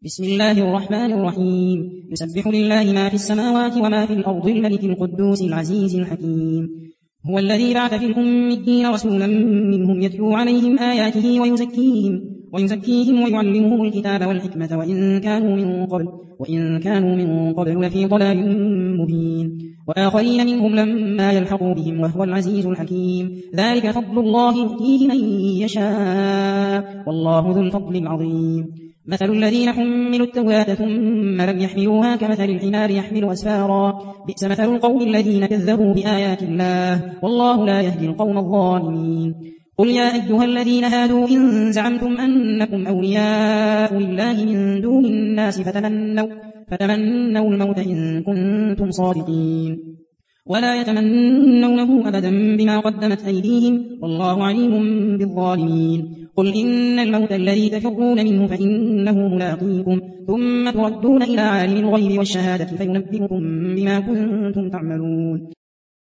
بسم الله الرحمن الرحيم يسبح لله ما في السماوات وما في الأرض الملك القدوس العزيز الحكيم هو الذي بعث في الأميين رسولا منهم يتلو عليهم آياته ويزكيهم ويعلمهم الكتاب والحكمة وإن كانوا من قبل لفي ضلال مبين وآخرين منهم لما يلحقوا بهم وهو العزيز الحكيم ذلك فضل الله يؤتيه من يشاء والله ذو الفضل العظيم مثل الذين حملوا التوراة ثم لم يحملوها كمثل الحمار يحمل أسفارا بئس مثل القوم الذين كذبوا بآيات الله والله لا يهدي القوم الظالمين قل يا أيها الذين هادوا إن زعمتم أنكم أولياء لله من دون الناس فتمنوا الموت إن كنتم صادقين ولا يتمنونه أبدا بما قدمت أيديهم والله عليم بالظالمين قل إن الموت الذي تفرون منه فإنه ملاقيكم ثم تردون إلى عالم الغيب والشهادة فينبئكم بما كنتم تعملون